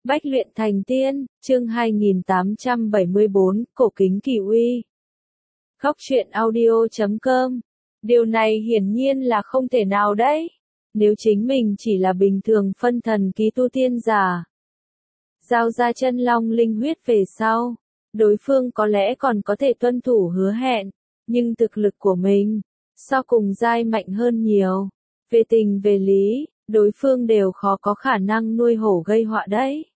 Bách luyện thành tiên, chương 2874, cổ kính kỳ uy. Góc truyện audio.com. Điều này hiển nhiên là không thể nào đấy. Nếu chính mình chỉ là bình thường phân thần ký tu tiên giả, giao ra chân long linh huyết về sau, đối phương có lẽ còn có thể tuân thủ hứa hẹn, nhưng thực lực của mình, so cùng giai mạnh hơn nhiều. Về tình về lý, đối phương đều khó có khả năng nuôi hổ gây họa đấy.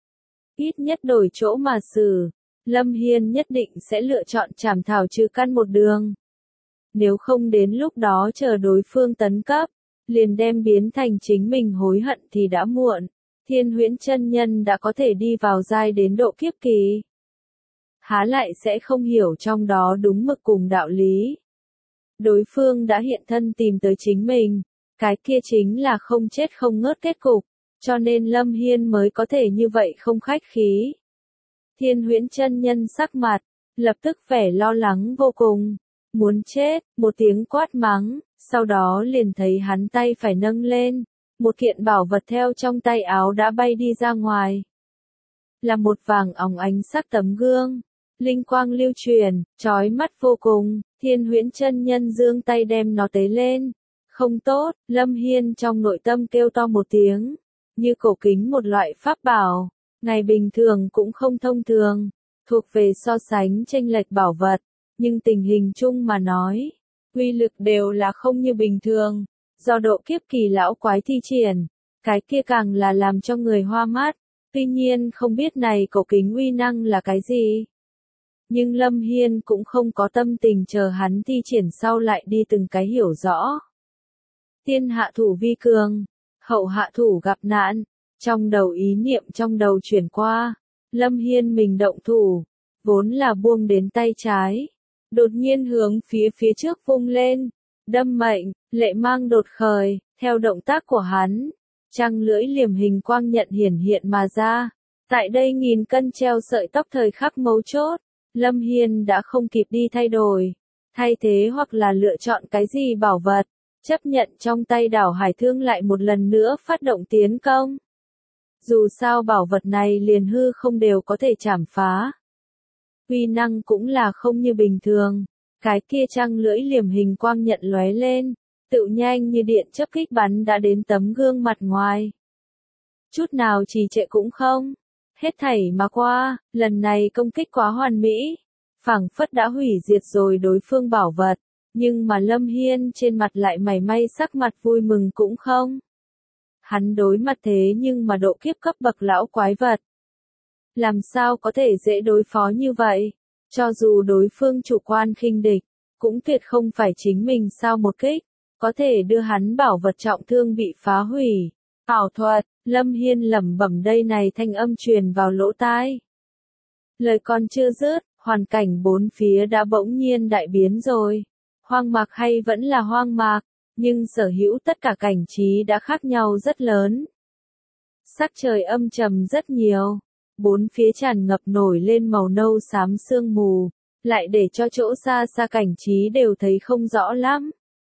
Ít nhất đổi chỗ mà xử, Lâm Hiên nhất định sẽ lựa chọn trảm thảo trừ căn một đường. Nếu không đến lúc đó chờ đối phương tấn cấp, liền đem biến thành chính mình hối hận thì đã muộn. Thiên Huyễn chân nhân đã có thể đi vào giai đến độ kiếp kỳ, há lại sẽ không hiểu trong đó đúng mực cùng đạo lý. Đối phương đã hiện thân tìm tới chính mình, cái kia chính là không chết không ngớt kết cục, cho nên Lâm Hiên mới có thể như vậy không khách khí. Thiên Huyễn chân nhân sắc mặt, lập tức vẻ lo lắng vô cùng, muốn chết, một tiếng quát mắng, sau đó liền thấy hắn tay phải nâng lên, một kiện bảo vật theo trong tay áo đã bay đi ra ngoài. Là một vàng óng ánh sắc tấm gương, linh quang lưu truyền, chói mắt vô cùng. Thiên Huyễn chân nhân giương tay đem nó tế lên. Không tốt, Lâm Hiên trong nội tâm kêu to một tiếng, như cổ kính một loại pháp bảo, ngày bình thường cũng không thông thường, thuộc về so sánh chênh lệch bảo vật, nhưng tình hình chung mà nói, uy lực đều là không như bình thường, do độ kiếp kỳ lão quái thi triển, cái kia càng là làm cho người hoa mắt, tuy nhiên không biết này cổ kính uy năng là cái gì. Nhưng Lâm Hiên cũng không có tâm tình chờ hắn thi triển sau lại đi từng cái hiểu rõ. Tiên hạ thủ vi cường, hậu hạ thủ gặp nạn, trong đầu ý niệm trong đầu chuyển qua, Lâm Hiên mình động thủ, vốn là buông đến tay trái, đột nhiên hướng phía trước vung lên, đâm mệnh, lệ mang đột khởi, theo động tác của hắn, trăng lưỡi liềm hình quang nhận hiển hiện mà ra, tại đây nghìn cân treo sợi tóc thời khắc mấu chốt, Lâm Hiên đã không kịp đi thay đổi, thay thế hoặc là lựa chọn cái gì bảo vật, chấp nhận trong tay đảo hải thương lại một lần nữa phát động tiến công. Dù sao bảo vật này liền hư không đều có thể chảm phá. Uy năng cũng là không như bình thường, cái kia trăng lưỡi liềm hình quang nhận lóe lên, tự nhanh như điện chớp kích bắn đã đến tấm gương mặt ngoài. Chút nào trì trệ cũng không, hết thảy mà qua, lần này công kích quá hoàn mỹ, phảng phất đã hủy diệt rồi đối phương bảo vật. Nhưng mà Lâm Hiên trên mặt lại mảy may sắc mặt vui mừng cũng không. Hắn đối mặt thế nhưng mà độ kiếp cấp bậc lão quái vật. Làm sao có thể dễ đối phó như vậy? Cho dù đối phương chủ quan khinh địch, cũng tuyệt không phải chính mình sao một kích, có thể đưa hắn bảo vật trọng thương bị phá hủy. Ảo thuật, Lâm Hiên lẩm bẩm đây này thanh âm truyền vào lỗ tai. Lời còn chưa dứt, hoàn cảnh bốn phía đã bỗng nhiên đại biến rồi. Hoang mạc hay vẫn là hoang mạc, nhưng sở hữu tất cả cảnh trí đã khác nhau rất lớn. Sắc trời âm trầm rất nhiều, bốn phía tràn ngập nổi lên màu nâu xám sương mù, lại để cho chỗ xa xa cảnh trí đều thấy không rõ lắm.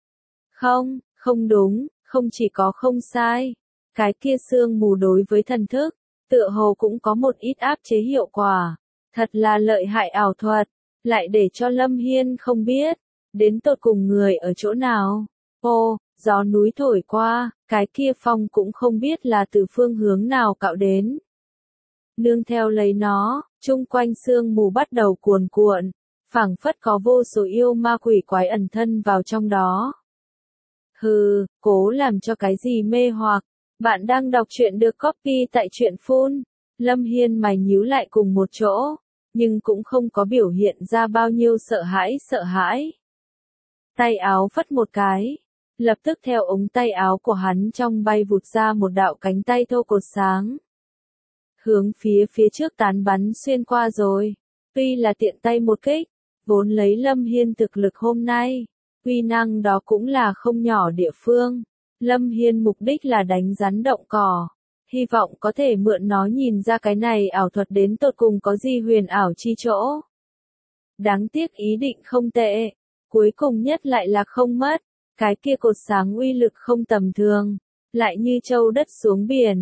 Không đúng, không chỉ có không sai, cái kia sương mù đối với thần thức, tựa hồ cũng có một ít áp chế hiệu quả, thật là lợi hại ảo thuật, lại để cho Lâm Hiên không biết. Đến tột cùng người ở chỗ nào? Ô, gió núi thổi qua, cái kia phong cũng không biết là từ phương hướng nào cạo đến. Nương theo lấy nó, chung quanh sương mù bắt đầu cuồn cuộn, phảng phất có vô số yêu ma quỷ quái ẩn thân vào trong đó. Hừ, cố làm cho cái gì mê hoặc, bạn đang đọc truyện được copy tại truyện phun. Lâm Hiên mày nhíu lại cùng một chỗ, nhưng cũng không có biểu hiện ra bao nhiêu sợ hãi. Tay áo phất một cái, lập tức theo ống tay áo của hắn trong bay vụt ra một đạo cánh tay thô cột sáng. Hướng phía trước tán bắn xuyên qua rồi, tuy là tiện tay một kích, vốn lấy Lâm Hiên thực lực hôm nay, uy năng đó cũng là không nhỏ địa phương. Lâm Hiên mục đích là đánh rắn động cỏ, hy vọng có thể mượn nó nhìn ra cái này ảo thuật đến tột cùng có gì huyền ảo chi chỗ. Đáng tiếc ý định không tệ. Cuối cùng nhất lại là không mất, cái kia cột sáng uy lực không tầm thường, lại như châu đất xuống biển,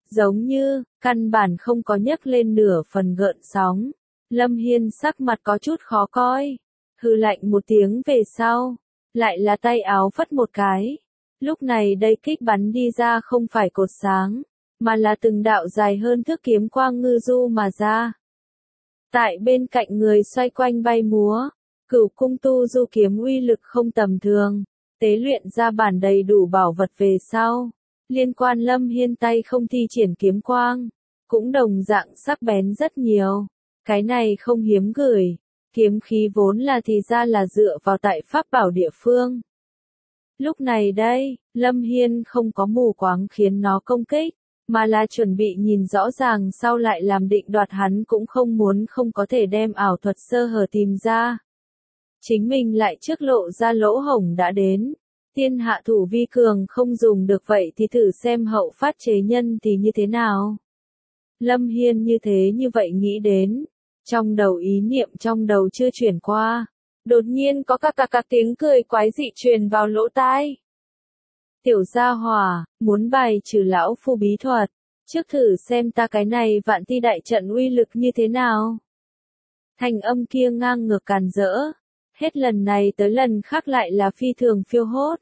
giống như, căn bản không có nhấc lên nửa phần gợn sóng. Lâm Hiên sắc mặt có chút khó coi, hừ lạnh một tiếng về sau, lại là tay áo phất một cái. Lúc này đây kích bắn đi ra không phải cột sáng, mà là từng đạo dài hơn thước kiếm quang ngư du mà ra. Tại bên cạnh người xoay quanh bay múa, Cửu cung tu du kiếm uy lực không tầm thường, tế luyện ra bản đầy đủ bảo vật về sau. Liên quan Lâm Hiên tay không thi triển kiếm quang, cũng đồng dạng sắc bén rất nhiều. Cái này không hiếm gửi, kiếm khí vốn là thì ra là dựa vào tại pháp bảo địa phương. Lúc này đây, Lâm Hiên không có mù quáng khiến nó công kích, mà là chuẩn bị nhìn rõ ràng sau lại làm định đoạt, hắn cũng không muốn không có thể đem ảo thuật sơ hở tìm ra. Chính mình lại trước lộ ra lỗ hổng đã đến. Tiên hạ thủ vi cường không dùng được vậy thì thử xem hậu phát chế nhân thì như thế nào. Lâm Hiên như vậy nghĩ đến. Trong đầu ý niệm trong đầu chưa chuyển qua. Đột nhiên có các tiếng cười quái dị truyền vào lỗ tai. Tiểu gia hỏa, muốn bài trừ lão phu bí thuật. Trước thử xem ta cái này vạn ti đại trận uy lực như thế nào. Thanh âm kia ngang ngược càn rỡ. Hết lần này tới lần khác lại là phi thường phiêu hốt.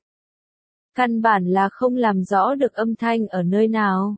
Căn bản là không làm rõ được âm thanh ở nơi nào.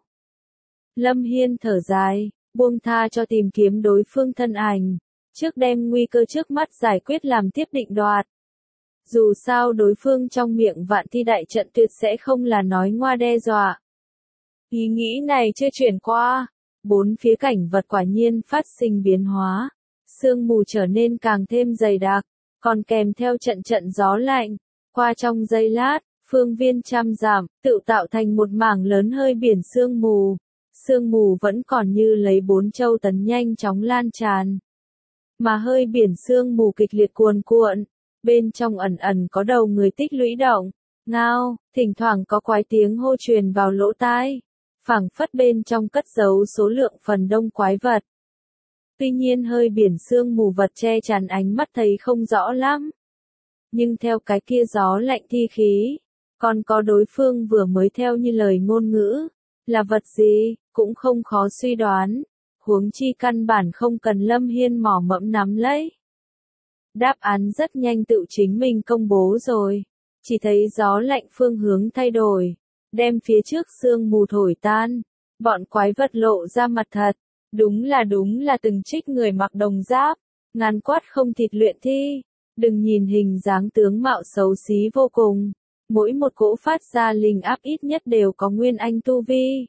Lâm Hiên thở dài, buông tha cho tìm kiếm đối phương thân ảnh, trước đem nguy cơ trước mắt giải quyết làm tiếp định đoạt. Dù sao đối phương trong miệng vạn thi đại trận tuyệt sẽ không là nói ngoa đe dọa. Ý nghĩ này chưa chuyển qua, bốn phía cảnh vật quả nhiên phát sinh biến hóa, sương mù trở nên càng thêm dày đặc, còn kèm theo trận gió lạnh, qua trong giây lát, phương viên trăm dặm, tự tạo thành một mảng lớn hơi biển sương mù. Sương mù vẫn còn như lấy bốn châu tấn nhanh chóng lan tràn. Mà hơi biển sương mù kịch liệt cuồn cuộn, bên trong ẩn ẩn có đầu người tích lũy động, ngao, thỉnh thoảng có quái tiếng hô truyền vào lỗ tai, phảng phất bên trong cất giấu số lượng phần đông quái vật. Tuy nhiên hơi biển sương mù vật che chắn ánh mắt thấy không rõ lắm. Nhưng theo cái kia gió lạnh thi khí, còn có đối phương vừa mới theo như lời ngôn ngữ, là vật gì, cũng không khó suy đoán, huống chi căn bản không cần Lâm Hiên mỏ mẫm nắm lấy. Đáp án rất nhanh tự chính mình công bố rồi, chỉ thấy gió lạnh phương hướng thay đổi, đem phía trước sương mù thổi tan, bọn quái vật lộ ra mặt thật, đúng là từng trích người mặc đồng giáp, ngàn quát không thịt luyện thi, đừng nhìn hình dáng tướng mạo xấu xí vô cùng, mỗi một cỗ phát ra linh áp ít nhất đều có nguyên anh tu vi.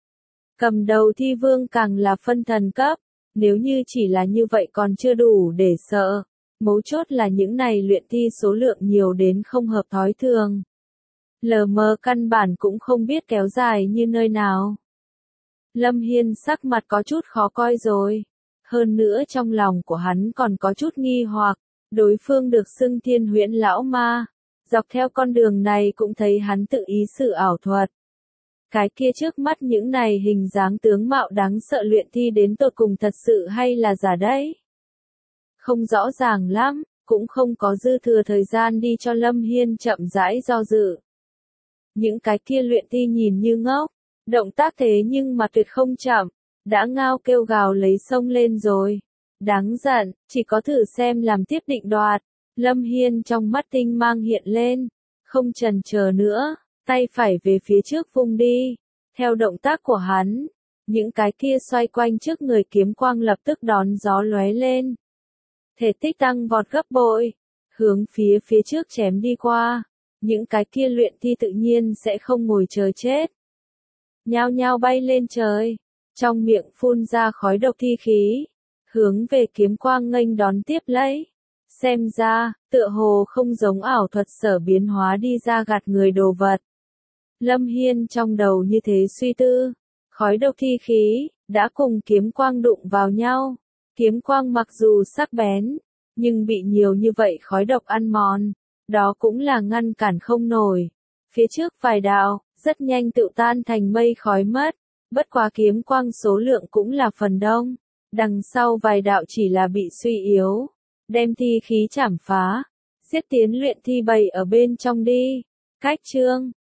Cầm đầu thi vương càng là phân thần cấp, nếu như chỉ là như vậy còn chưa đủ để sợ, mấu chốt là những này luyện thi số lượng nhiều đến không hợp thói thường. Lờ mờ căn bản cũng không biết kéo dài như nơi nào. Lâm Hiên sắc mặt có chút khó coi rồi, hơn nữa trong lòng của hắn còn có chút nghi hoặc, đối phương được xưng Thiên Huyễn lão ma, dọc theo con đường này cũng thấy hắn tự ý sử ảo thuật. Cái kia trước mắt những này hình dáng tướng mạo đáng sợ luyện thi đến tột cùng thật sự hay là giả đấy? Không rõ ràng lắm, cũng không có dư thừa thời gian đi cho Lâm Hiên chậm rãi do dự. Những cái kia luyện thi nhìn như ngốc, động tác thế nhưng mà tuyệt không chậm, đã ngao kêu gào lấy sông lên rồi. Đáng giận, chỉ có thử xem làm tiếp định đoạt. Lâm Hiên trong mắt tinh mang hiện lên, không chần chờ nữa. Tay phải về phía trước vung đi, theo động tác của hắn, những cái kia xoay quanh trước người kiếm quang lập tức đón gió lóe lên. Thể tích tăng vọt gấp bội, hướng phía trước chém đi qua, những cái kia luyện thi tự nhiên sẽ không ngồi chờ chết. Nhao nhao bay lên trời, trong miệng phun ra khói độc thi khí, hướng về kiếm quang nghênh đón tiếp lấy. Xem ra, tựa hồ không giống ảo thuật sở biến hóa đi ra gạt người đồ vật. Lâm Hiên trong đầu như thế suy tư, khói độc thi khí, đã cùng kiếm quang đụng vào nhau. Kiếm quang mặc dù sắc bén, nhưng bị nhiều như vậy khói độc ăn mòn, đó cũng là ngăn cản không nổi. Phía trước vài đạo, rất nhanh tự tan thành mây khói mất, bất quá kiếm quang số lượng cũng là phần đông. Đằng sau vài đạo chỉ là bị suy yếu, đem thi khí chảm phá, giết tiến luyện thi bầy ở bên trong đi. Cách chương